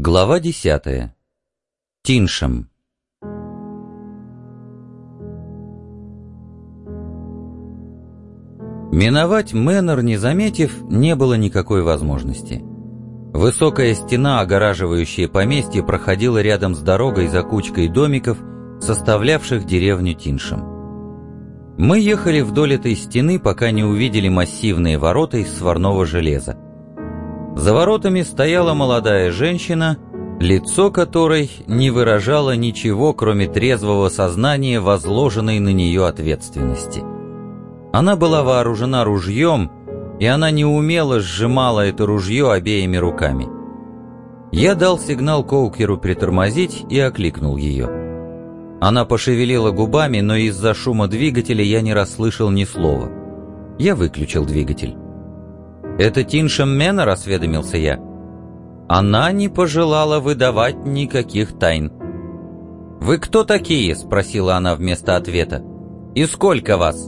Глава 10. Тиншем. Миновать Мэннер, не заметив, не было никакой возможности. Высокая стена, огораживающая поместье, проходила рядом с дорогой за кучкой домиков, составлявших деревню Тиншем. Мы ехали вдоль этой стены, пока не увидели массивные ворота из сварного железа. За воротами стояла молодая женщина, лицо которой не выражало ничего, кроме трезвого сознания возложенной на нее ответственности. Она была вооружена ружьем, и она неумело сжимала это ружье обеими руками. Я дал сигнал Коукеру притормозить и окликнул ее. Она пошевелила губами, но из-за шума двигателя я не расслышал ни слова. Я выключил двигатель. «Это Тиншем Мэннер?» — осведомился я. Она не пожелала выдавать никаких тайн. «Вы кто такие?» — спросила она вместо ответа. «И сколько вас?»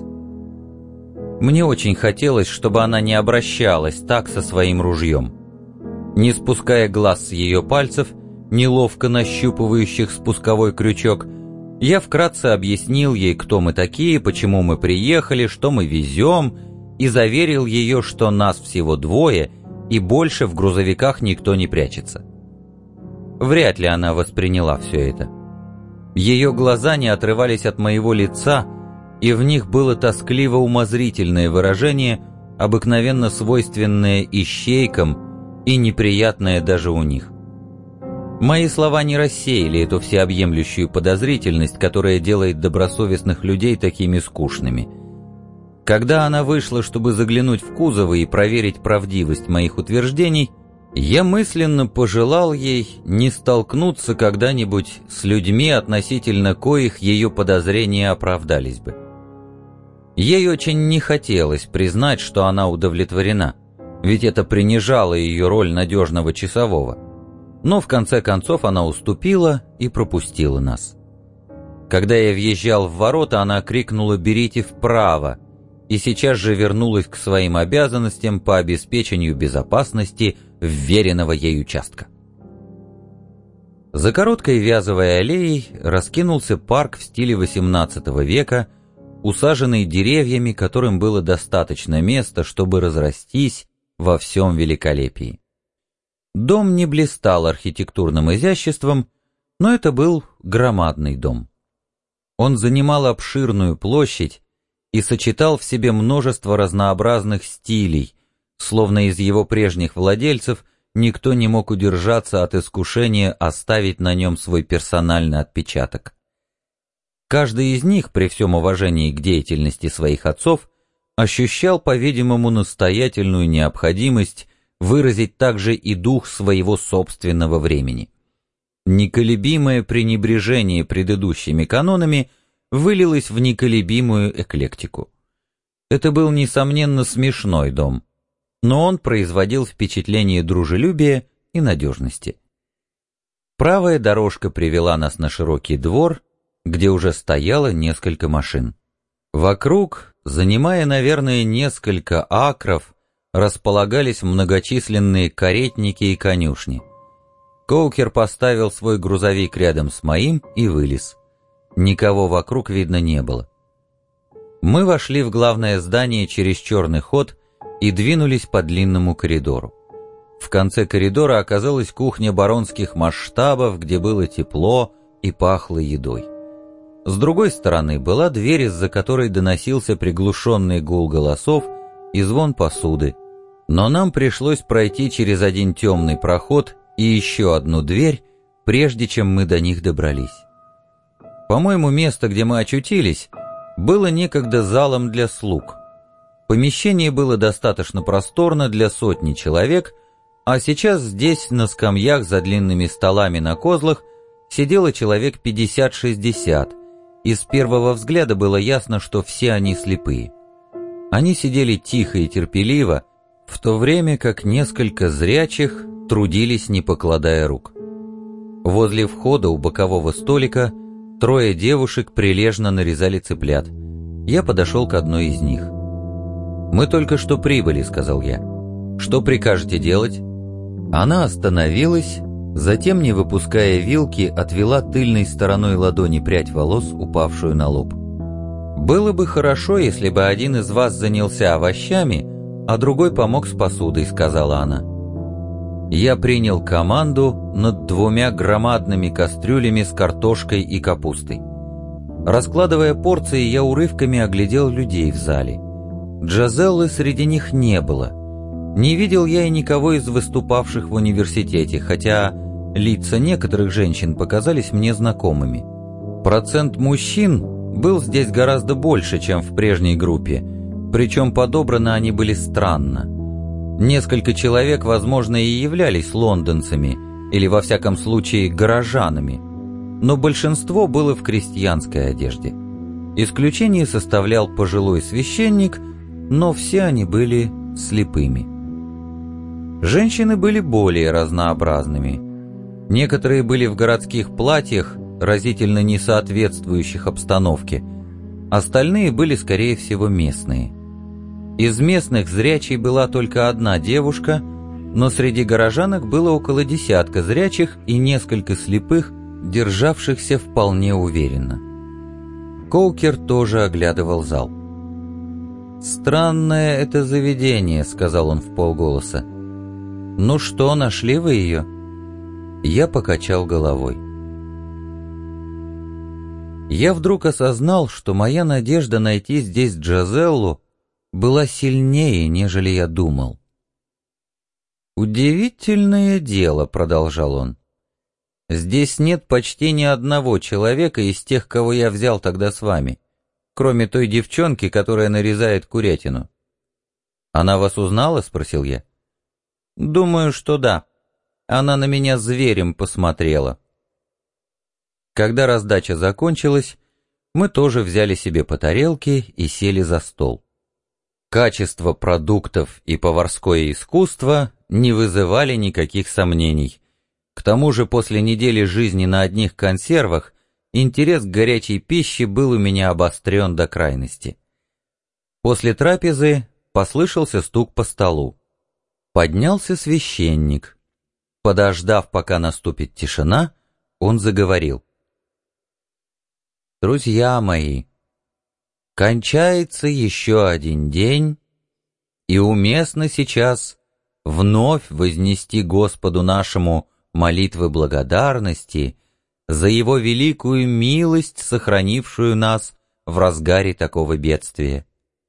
Мне очень хотелось, чтобы она не обращалась так со своим ружьем. Не спуская глаз с ее пальцев, неловко нащупывающих спусковой крючок, я вкратце объяснил ей, кто мы такие, почему мы приехали, что мы везем, и заверил ее, что нас всего двое, и больше в грузовиках никто не прячется. Вряд ли она восприняла все это. Ее глаза не отрывались от моего лица, и в них было тоскливо-умозрительное выражение, обыкновенно свойственное ищейкам и неприятное даже у них. Мои слова не рассеяли эту всеобъемлющую подозрительность, которая делает добросовестных людей такими скучными. Когда она вышла, чтобы заглянуть в кузов и проверить правдивость моих утверждений, я мысленно пожелал ей не столкнуться когда-нибудь с людьми, относительно коих ее подозрения оправдались бы. Ей очень не хотелось признать, что она удовлетворена, ведь это принижало ее роль надежного часового. Но в конце концов она уступила и пропустила нас. Когда я въезжал в ворота, она крикнула «берите вправо!» и сейчас же вернулась к своим обязанностям по обеспечению безопасности вверенного ей участка. За короткой вязовой аллеей раскинулся парк в стиле XVIII века, усаженный деревьями, которым было достаточно места, чтобы разрастись во всем великолепии. Дом не блистал архитектурным изяществом, но это был громадный дом. Он занимал обширную площадь и сочетал в себе множество разнообразных стилей, словно из его прежних владельцев никто не мог удержаться от искушения оставить на нем свой персональный отпечаток. Каждый из них, при всем уважении к деятельности своих отцов, ощущал, по-видимому, настоятельную необходимость выразить также и дух своего собственного времени. Неколебимое пренебрежение предыдущими канонами вылилось в неколебимую эклектику. Это был, несомненно, смешной дом, но он производил впечатление дружелюбия и надежности. Правая дорожка привела нас на широкий двор, где уже стояло несколько машин. Вокруг, занимая, наверное, несколько акров, располагались многочисленные каретники и конюшни. Коукер поставил свой грузовик рядом с моим и вылез. Никого вокруг видно не было. Мы вошли в главное здание через черный ход и двинулись по длинному коридору. В конце коридора оказалась кухня баронских масштабов, где было тепло и пахло едой. С другой стороны была дверь, из-за которой доносился приглушенный гул голосов и звон посуды, но нам пришлось пройти через один темный проход и еще одну дверь, прежде чем мы до них добрались. По-моему, место, где мы очутились, было некогда залом для слуг. Помещение было достаточно просторно для сотни человек, а сейчас здесь, на скамьях за длинными столами на козлах, сидело человек 50-60, и с первого взгляда было ясно, что все они слепые. Они сидели тихо и терпеливо, в то время как несколько зрячих трудились, не покладая рук. Возле входа у бокового столика трое девушек прилежно нарезали цыплят. Я подошел к одной из них. «Мы только что прибыли», — сказал я. «Что прикажете делать?» Она остановилась Затем, не выпуская вилки, отвела тыльной стороной ладони прядь волос, упавшую на лоб. «Было бы хорошо, если бы один из вас занялся овощами, а другой помог с посудой», — сказала она. Я принял команду над 2 громадными кастрюлями с картошкой и капустой. Раскладывая порции, я урывками оглядел людей в зале. Джазеллы среди них не было. Не видел я и никого из выступавших в университете, хотя лица некоторых женщин показались мне знакомыми. Процент мужчин был здесь гораздо больше, чем в прежней группе, причем подобраны они были странно. Несколько человек, возможно, и являлись лондонцами, или во всяком случае горожанами, но большинство было в крестьянской одежде. Исключение составлял пожилой священник, но все они были слепыми. Женщины были более разнообразными. Некоторые были в городских платьях, разительно не соответствующих обстановке, остальные были, скорее всего, местные. Из местных зрячей была только одна девушка, но среди горожанок было около 10 зрячих и несколько слепых, державшихся вполне уверенно. Коукер тоже оглядывал зал. «Странное это заведение», — сказал он вполголоса. «Ну что, нашли вы ее?» Я покачал головой. Я вдруг осознал, что моя надежда найти здесь Джазеллу была сильнее, нежели я думал. «Удивительное дело», — продолжал он. «Здесь нет почти ни одного человека из тех, кого я взял тогда с вами, кроме той девчонки, которая нарезает курятину». «Она вас узнала?» — спросил я. «Думаю, что да. Она на меня зверем посмотрела». Когда раздача закончилась, мы тоже взяли себе по тарелке и сели за стол. Качество продуктов и поварское искусство не вызывали никаких сомнений. К тому же после недели жизни на одних консервах интерес к горячей пище был у меня обострен до крайности. После трапезы послышался стук по столу. Поднялся священник. Подождав, пока наступит тишина, он заговорил. «Друзья мои, кончается еще один день, и уместно сейчас вновь вознести Господу нашему молитвы благодарности за Его великую милость, сохранившую нас в разгаре такого бедствия.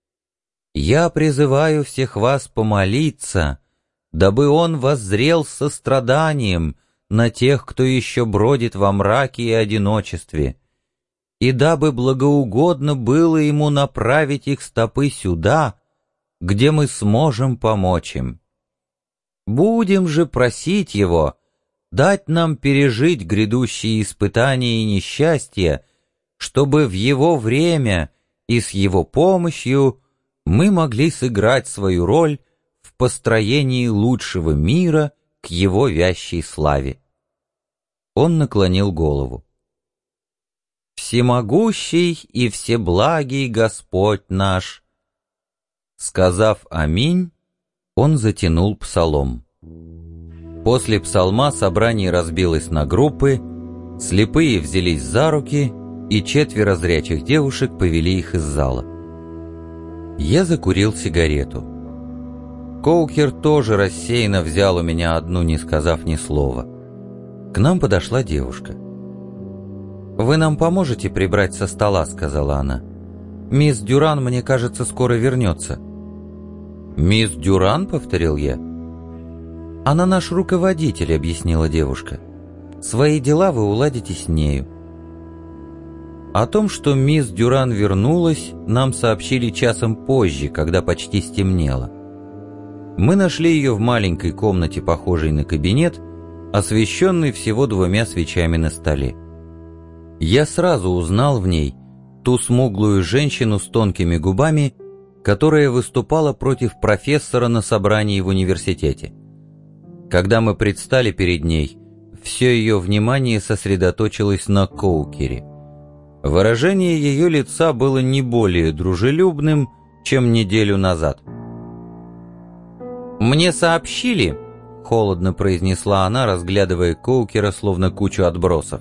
Я призываю всех вас помолиться, дабы Он воззрел с состраданием на тех, кто еще бродит во мраке и одиночестве, и дабы благоугодно было Ему направить их стопы сюда, где мы сможем помочь им. Будем же просить Его дать нам пережить грядущие испытания и несчастья, чтобы в Его время и с Его помощью мы могли сыграть свою роль в построении лучшего мира к Его вящей славе». Он наклонил голову. «Всемогущий и всеблагий Господь наш». Сказав «Аминь», он затянул псалом. После псалма собрание разбилось на группы, слепые взялись за руки, и 4 зрячих девушек повели их из зала. Я закурил сигарету. Коукер тоже рассеянно взял у меня одну, не сказав ни слова. К нам подошла девушка. «Вы нам поможете прибрать со стола?» — сказала она. «Мисс Дюран, мне кажется, скоро вернется». «Мисс Дюран?» — повторил я. «Она наш руководитель», — объяснила девушка. «Свои дела вы уладите с нею». О том, что мисс Дюран вернулась, нам сообщили часом позже, когда почти стемнело. Мы нашли ее в маленькой комнате, похожей на кабинет, освещенной всего 2 свечами на столе. Я сразу узнал в ней ту смуглую женщину с тонкими губами, которая выступала против профессора на собрании в университете. Когда мы предстали перед ней, все ее внимание сосредоточилось на Коукере. Выражение ее лица было не более дружелюбным, чем неделю назад. «Мне сообщили, холодно произнесла она, разглядывая Коукера словно кучу отбросов.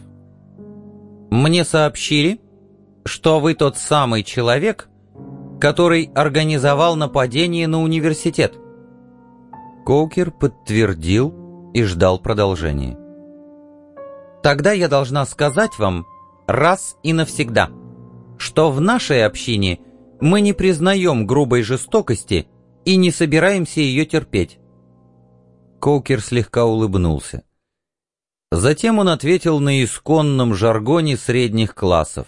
«Мне сообщили, что вы тот самый человек, который организовал нападение на университет». Коукер подтвердил и ждал продолжения. «Тогда я должна сказать вам раз и навсегда, что в нашей общине мы не признаем грубой жестокости и не собираемся ее терпеть». Коукер слегка улыбнулся. Затем он ответил на исконном жаргоне средних классов.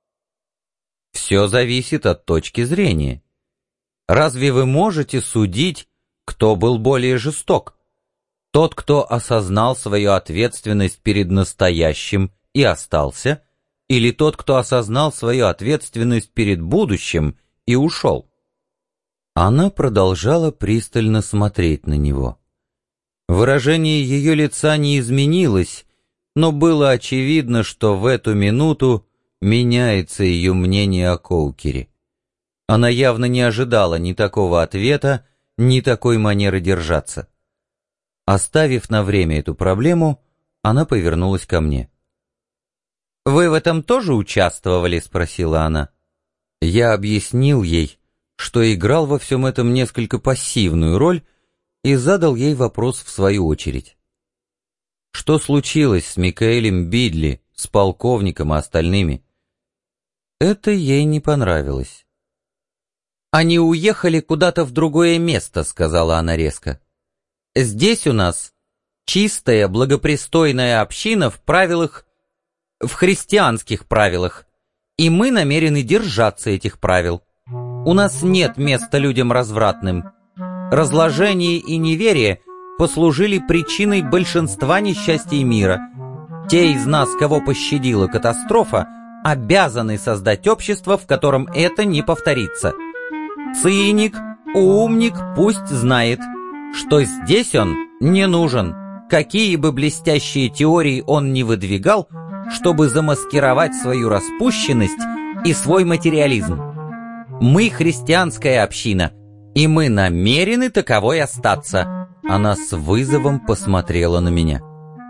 «Все зависит от точки зрения. Разве вы можете судить, кто был более жесток? Тот, кто осознал свою ответственность перед настоящим и остался, или тот, кто осознал свою ответственность перед будущим и ушел?» Она продолжала пристально смотреть на него. Выражение ее лица не изменилось, но было очевидно, что в эту минуту меняется ее мнение о Коукере. Она явно не ожидала ни такого ответа, ни такой манеры держаться. Оставив на время эту проблему, она повернулась ко мне. «Вы в этом тоже участвовали?» — спросила она. Я объяснил ей, что играл во всем этом несколько пассивную роль, и задал ей вопрос в свою очередь. Что случилось с Микаэлем Бидли, с полковником и остальными? Это ей не понравилось. «Они уехали куда-то в другое место», — сказала она резко. «Здесь у нас чистая, благопристойная община в правилах, в христианских правилах, и мы намерены держаться этих правил. У нас нет места людям развратным. Разложение и неверие послужили причиной большинства несчастий мира. Те из нас, кого пощадила катастрофа, обязаны создать общество, в котором это не повторится. Циник, умник пусть знает, что здесь он не нужен, какие бы блестящие теории он ни выдвигал, чтобы замаскировать свою распущенность и свой материализм. Мы христианская община, и мы намерены таковой остаться». Она с вызовом посмотрела на меня.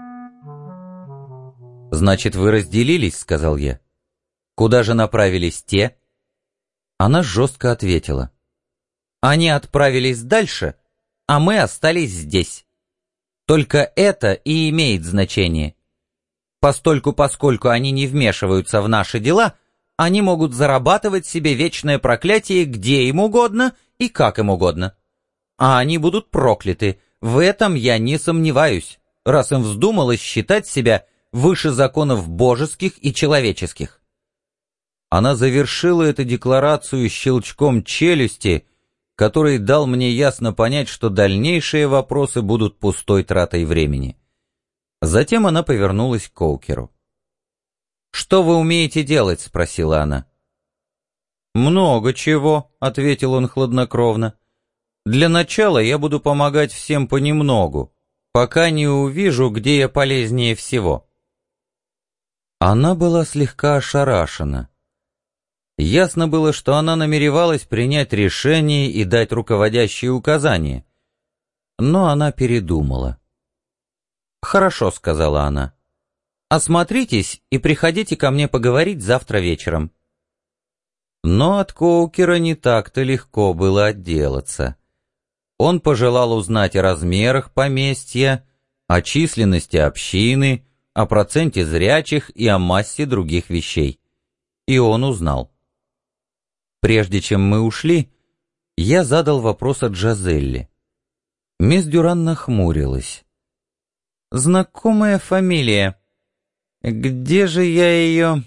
«Значит, вы разделились?» — сказал я. «Куда же направились те?» Она жестко ответила. «Они отправились дальше, а мы остались здесь. Только это и имеет значение. Поскольку они не вмешиваются в наши дела, они могут зарабатывать себе вечное проклятие где им угодно и как им угодно. А они будут прокляты, в этом я не сомневаюсь, раз им вздумалось считать себя выше законов божеских и человеческих». Она завершила эту декларацию щелчком челюсти, который дал мне ясно понять, что дальнейшие вопросы будут пустой тратой времени. Затем она повернулась к Коукеру. «Что вы умеете делать?» — спросила она. «Много чего», — ответил он хладнокровно. «Для начала я буду помогать всем понемногу, пока не увижу, где я полезнее всего». Она была слегка ошарашена. Ясно было, что она намеревалась принять решение и дать руководящие указания. Но она передумала. «Хорошо», — сказала она. «Осмотритесь и приходите ко мне поговорить завтра вечером». Но от Коукера не так-то легко было отделаться. Он пожелал узнать о размерах поместья, о численности общины, о проценте зрячих и о массе других вещей. И он узнал. Прежде чем мы ушли, я задал вопрос о Джазелле. Мисс Дюран нахмурилась. «Знакомая фамилия. Где же я ее...»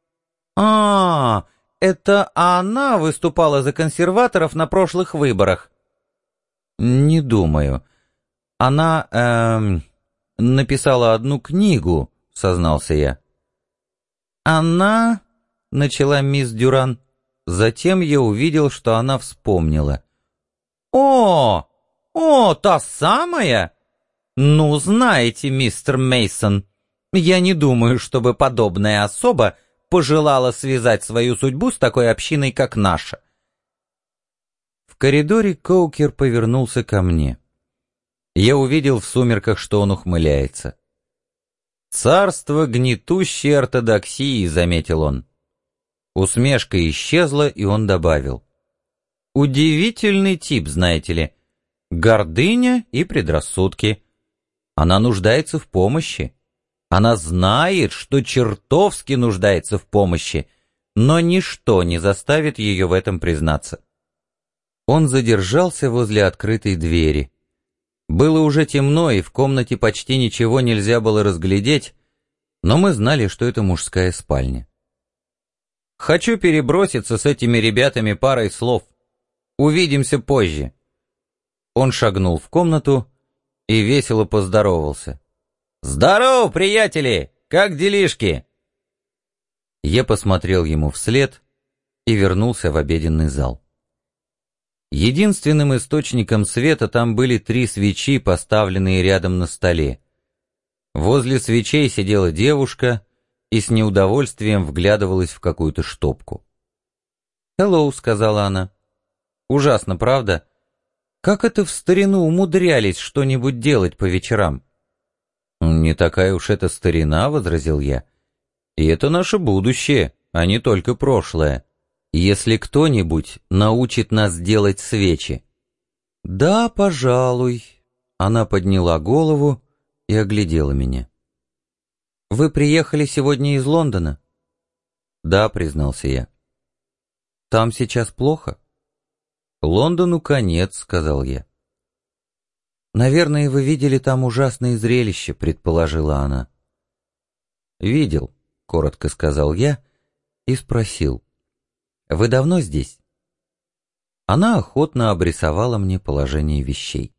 Это она выступала за консерваторов на прошлых выборах?» «Не думаю. Она, написала одну книгу», — сознался я. «Она...» — начала мисс Дюран. Затем я увидел, что она вспомнила. «О, та самая? Ну, знаете, мистер Мейсон, я не думаю, чтобы подобная особа пожелала связать свою судьбу с такой общиной, как наша». В коридоре Коукер повернулся ко мне. Я увидел в сумерках, что он ухмыляется. «Царство гнетущей ортодоксии», — заметил он. Усмешка исчезла, и он добавил. «Удивительный тип, знаете ли. Гордыня и предрассудки. Она нуждается в помощи. Она знает, что чертовски нуждается в помощи, но ничто не заставит ее в этом признаться». Он задержался возле открытой двери. Было уже темно, и в комнате почти ничего нельзя было разглядеть, но мы знали, что это мужская спальня. «Хочу переброситься с этими ребятами парой слов. Увидимся позже». Он шагнул в комнату и весело поздоровался. «Здорово, приятели! Как делишки?» Я посмотрел ему вслед и вернулся в обеденный зал. Единственным источником света там были 3 свечи, поставленные рядом на столе. Возле свечей сидела девушка и с неудовольствием вглядывалась в какую-то штопку. «Hello», — сказала она. «Ужасно, правда? Как это в старину умудрялись что-нибудь делать по вечерам?» «Не такая уж это старина», — возразил я. «И это наше будущее, а не только прошлое. Если кто-нибудь научит нас делать свечи». «Да, пожалуй». Она подняла голову и оглядела меня. «Вы приехали сегодня из Лондона?» «Да», — признался я. «Там сейчас плохо?» «Лондону конец», — сказал я. «Наверное, вы видели там ужасное зрелище», — предположила она. «Видел», — коротко сказал я и спросил. «Вы давно здесь?» Она охотно обрисовала мне положение вещей.